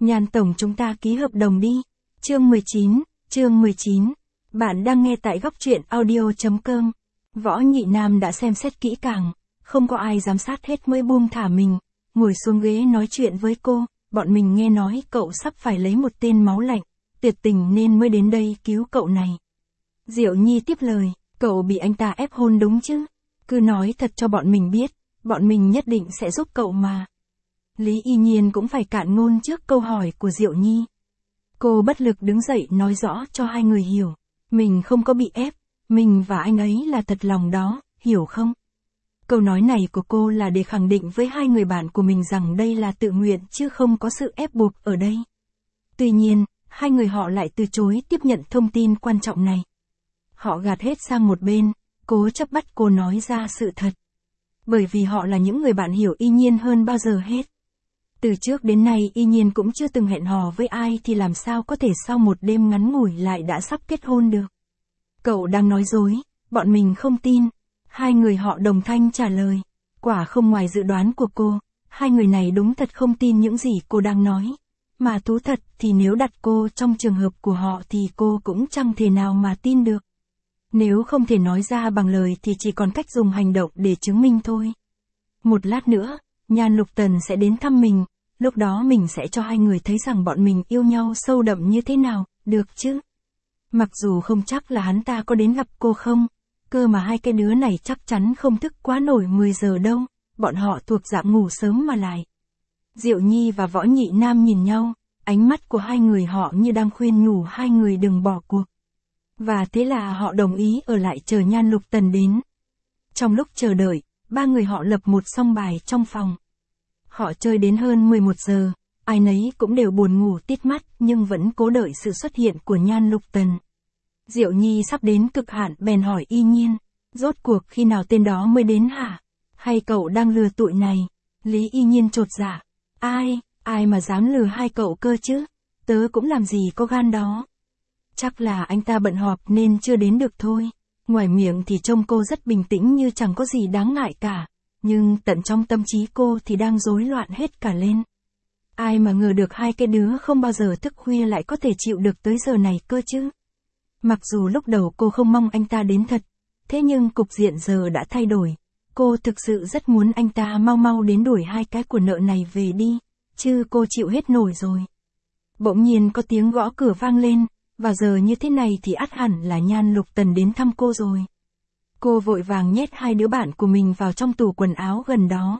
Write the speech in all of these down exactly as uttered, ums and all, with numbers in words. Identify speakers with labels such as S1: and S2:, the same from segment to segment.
S1: Nhan tổng chúng ta ký hợp đồng đi. Chương mười chín, chương mười chín. Bạn đang nghe tại góc truyện audio chấm com. Võ Nhị Nam đã xem xét kỹ càng, không có ai giám sát hết mới buông thả mình, ngồi xuống ghế nói chuyện với cô, bọn mình nghe nói cậu sắp phải lấy một tên máu lạnh, tuyệt tình nên mới đến đây cứu cậu này. Diệu Nhi tiếp lời, cậu bị anh ta ép hôn đúng chứ? Cứ nói thật cho bọn mình biết, bọn mình nhất định sẽ giúp cậu mà. Lý Y Nhiên cũng phải cạn ngôn trước câu hỏi của Diệu Nhi. Cô bất lực đứng dậy nói rõ cho hai người hiểu, mình không có bị ép, mình và anh ấy là thật lòng đó, hiểu không? Câu nói này của cô là để khẳng định với hai người bạn của mình rằng đây là tự nguyện chứ không có sự ép buộc ở đây. Tuy nhiên, hai người họ lại từ chối tiếp nhận thông tin quan trọng này. Họ gạt hết sang một bên, cố chấp bắt cô nói ra sự thật. Bởi vì họ là những người bạn hiểu Y Nhiên hơn bao giờ hết. Từ trước đến nay Y Nhiên cũng chưa từng hẹn hò với ai thì làm sao có thể sau một đêm ngắn ngủi lại đã sắp kết hôn được. Cậu đang nói dối, bọn mình không tin. Hai người họ đồng thanh trả lời. Quả không ngoài dự đoán của cô, hai người này đúng thật không tin những gì cô đang nói. Mà thú thật thì nếu đặt cô trong trường hợp của họ thì cô cũng chẳng thể nào mà tin được. Nếu không thể nói ra bằng lời thì chỉ còn cách dùng hành động để chứng minh thôi. Một lát nữa, Nhan Lục Tần sẽ đến thăm mình, lúc đó mình sẽ cho hai người thấy rằng bọn mình yêu nhau sâu đậm như thế nào, được chứ? Mặc dù không chắc là hắn ta có đến gặp cô không, cơ mà hai cái đứa này chắc chắn không thức quá nổi mười giờ đâu, bọn họ thuộc dạng ngủ sớm mà lại. Diệu Nhi và Võ Nhị Nam nhìn nhau, ánh mắt của hai người họ như đang khuyên nhủ hai người đừng bỏ cuộc. Và thế là họ đồng ý ở lại chờ Nhan Lục Tần đến. Trong lúc chờ đợi, ba người họ lập một song bài trong phòng. Họ chơi đến hơn mười một giờ, ai nấy cũng đều buồn ngủ tít mắt nhưng vẫn cố đợi sự xuất hiện của Nhan Lục Tần. Diệu Nhi sắp đến cực hạn bèn hỏi Y Nhiên, rốt cuộc khi nào tên đó mới đến hả? Hay cậu đang lừa tụi này? Lý Y Nhiên chột dạ, ai, ai mà dám lừa hai cậu cơ chứ? Tớ cũng làm gì có gan đó. Chắc là anh ta bận họp nên chưa đến được thôi. Ngoài miệng thì trông cô rất bình tĩnh như chẳng có gì đáng ngại cả, nhưng tận trong tâm trí cô thì đang rối loạn hết cả lên. Ai mà ngờ được hai cái đứa không bao giờ thức khuya lại có thể chịu được tới giờ này cơ chứ. Mặc dù lúc đầu cô không mong anh ta đến thật, thế nhưng cục diện giờ đã thay đổi. Cô thực sự rất muốn anh ta mau mau đến đuổi hai cái của nợ này về đi, chứ cô chịu hết nổi rồi. Bỗng nhiên có tiếng gõ cửa vang lên. Và giờ như thế này thì ắt hẳn là Nhan Lục Tần đến thăm cô rồi. Cô vội vàng nhét hai đứa bạn của mình vào trong tủ quần áo gần đó.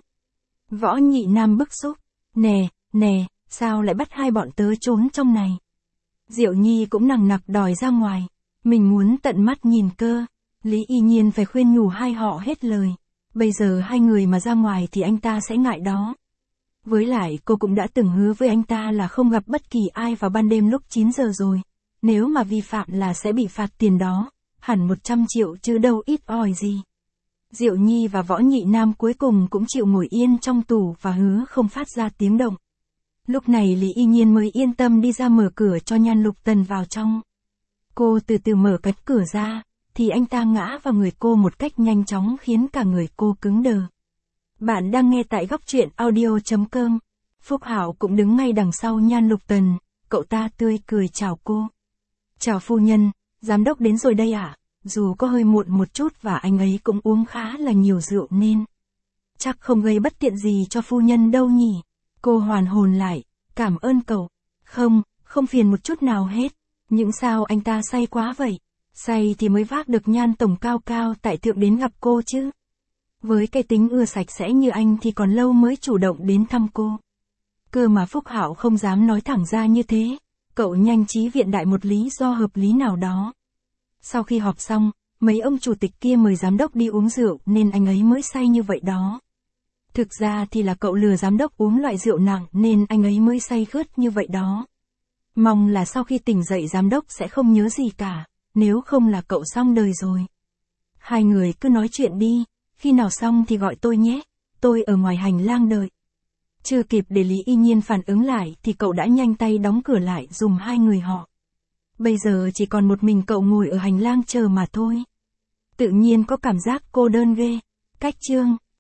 S1: Võ Nhị Nam bức xúc. Nè, nè, sao lại bắt hai bọn tớ trốn trong này? Diệu Nhi cũng nằng nặc đòi ra ngoài. Mình muốn tận mắt nhìn cơ. Lý Y Nhiên phải khuyên nhủ hai họ hết lời. Bây giờ hai người mà ra ngoài thì anh ta sẽ ngại đó. Với lại cô cũng đã từng hứa với anh ta là không gặp bất kỳ ai vào ban đêm lúc chín giờ rồi. Nếu mà vi phạm là sẽ bị phạt tiền đó, hẳn một trăm triệu chứ đâu ít ỏi gì. Diệu Nhi và Võ Nhị Nam cuối cùng cũng chịu ngồi yên trong tủ và hứa không phát ra tiếng động. Lúc này Lý Y Nhiên mới yên tâm đi ra mở cửa cho Nhan Lục Tần vào trong. Cô từ từ mở cánh cửa ra, thì anh ta ngã vào người cô một cách nhanh chóng khiến cả người cô cứng đờ. Bạn đang nghe tại góc truyện audio chấm com. Phúc Hảo cũng đứng ngay đằng sau Nhan Lục Tần, cậu ta tươi cười chào cô. Chào phu nhân, giám đốc đến rồi đây ạ, à? Dù có hơi muộn một chút và anh ấy cũng uống khá là nhiều rượu nên chắc không gây bất tiện gì cho phu nhân đâu nhỉ. Cô hoàn hồn lại, cảm ơn cậu. Không, không phiền một chút nào hết. Nhưng sao anh ta say quá vậy? Say thì mới vác được Nhan tổng cao cao tại thượng đến gặp cô chứ. Với cái tính ưa sạch sẽ như anh thì còn lâu mới chủ động đến thăm cô. Cơ mà Phúc Hảo không dám nói thẳng ra như thế. Cậu nhanh trí viện đại một lý do hợp lý nào đó. Sau khi họp xong, mấy ông chủ tịch kia mời giám đốc đi uống rượu nên anh ấy mới say như vậy đó. Thực ra thì là cậu lừa giám đốc uống loại rượu nặng nên anh ấy mới say khướt như vậy đó. Mong là sau khi tỉnh dậy giám đốc sẽ không nhớ gì cả, nếu không là cậu xong đời rồi. Hai người cứ nói chuyện đi, khi nào xong thì gọi tôi nhé, tôi ở ngoài hành lang đợi. Chưa kịp để Lý Y Nhiên phản ứng lại thì cậu đã nhanh tay đóng cửa lại dùm hai người họ. Bây giờ chỉ còn một mình cậu ngồi ở hành lang chờ mà thôi. Tự nhiên có cảm giác cô đơn ghê. Cách chương